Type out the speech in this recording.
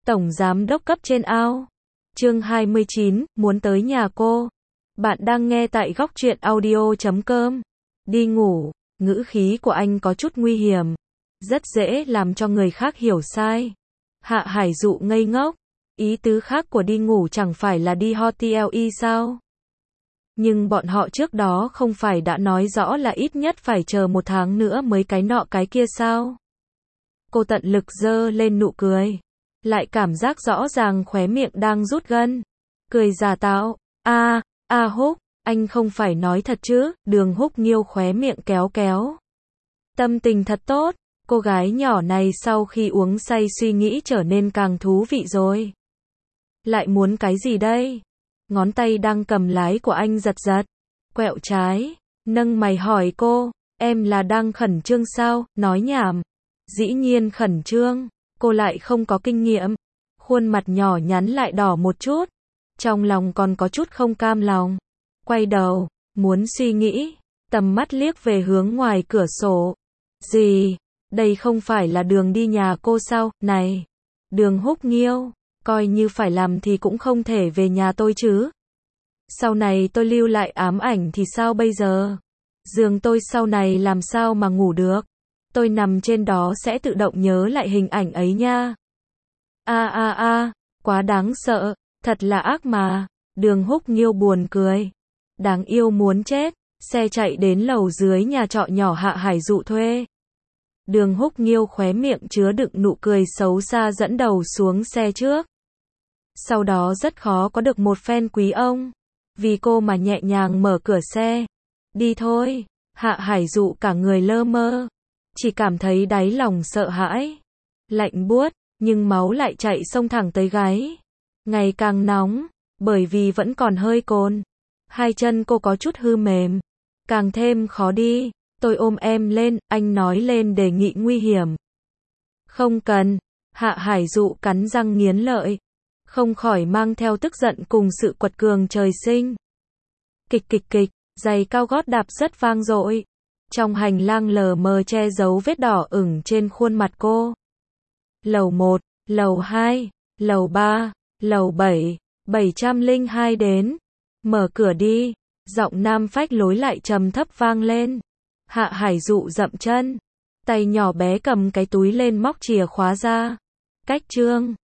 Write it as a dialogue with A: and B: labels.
A: Tổng giám đốc cấp trên ao. Chương 29, muốn tới nhà cô. Bạn đang nghe tại góc truyện audio.com. Đi ngủ, ngữ khí của anh có chút nguy hiểm, rất dễ làm cho người khác hiểu sai. Hạ Hải Dụ ngây ngốc, ý tứ khác của đi ngủ chẳng phải là đi hotel sao? Nhưng bọn họ trước đó không phải đã nói rõ là ít nhất phải chờ 1 tháng nữa mới cái nọ cái kia sao? Cô tận lực giơ lên nụ cười, lại cảm giác rõ ràng khóe miệng đang rút gân. Cười giả tạo, Húc, anh không phải nói thật chứ? Đường Húc Nghiêu khóe miệng kéo kéo. Tâm tình thật tốt, cô gái nhỏ này sau khi uống say suy nghĩ trở nên càng thú vị rồi. Lại muốn cái gì đây? Ngón tay đang cầm lái của anh giật giật, quẹo trái, nâng mày hỏi cô, em là đang khẩn trương sao? Nói nhảm. Dĩ nhiên khẩn trương, cô lại không có kinh nghiệm. Khuôn mặt nhỏ nhắn lại đỏ một chút, trong lòng còn có chút không cam lòng. Quay đầu, muốn suy nghĩ, tầm mắt liếc về hướng ngoài cửa sổ. Gì? Đây không phải là đường đi nhà cô sao? Này, Đường Húc Nghiêu, coi như phải làm thì cũng không thể về nhà tôi chứ. Sau này tôi lưu lại ám ảnh thì sao bây giờ? Giường tôi sau này làm sao mà ngủ được? Tôi nằm trên đó sẽ tự động nhớ lại hình ảnh ấy nha. Quá đáng sợ, thật là ác mà. Đường Húc Nghiêu buồn cười. Đáng yêu muốn chết. Xe chạy đến lầu dưới nhà trọ nhỏ Hạ Hải Dụ thuê. Đường Húc Nghiêu khóe miệng chứa đựng nụ cười xấu xa dẫn đầu xuống xe trước. Sau đó rất khó có được một phen quý ông. Vì cô mà nhẹ nhàng mở cửa xe. Đi thôi. Hạ Hải Dụ cả người lơ mơ, chỉ cảm thấy đáy lòng sợ hãi, lạnh buốt, nhưng máu lại chạy xông thẳng tới gáy. Ngày càng nóng, bởi vì vẫn còn hơi cồn. Hai chân cô có chút hư mềm, càng thêm khó đi. Tôi ôm em lên, anh nói lên đề nghị nguy hiểm. Không cần. Hạ Hải Dụ cắn răng nghiến lợi, không khỏi mang theo tức giận cùng sự quật cường trời sinh. Kịch kịch kịch, giày cao gót đạp rất vang dội. Trong hành lang lờ mờ che giấu vết đỏ ửng trên khuôn mặt cô. Lầu 1, lầu 2, lầu 3, lầu 7, 702 đến. Mở cửa đi. Giọng nam phách lối lại trầm thấp vang lên. Hạ Hải Dụ dậm chân, tay nhỏ bé cầm cái túi lên móc chìa khóa ra. Cách trương.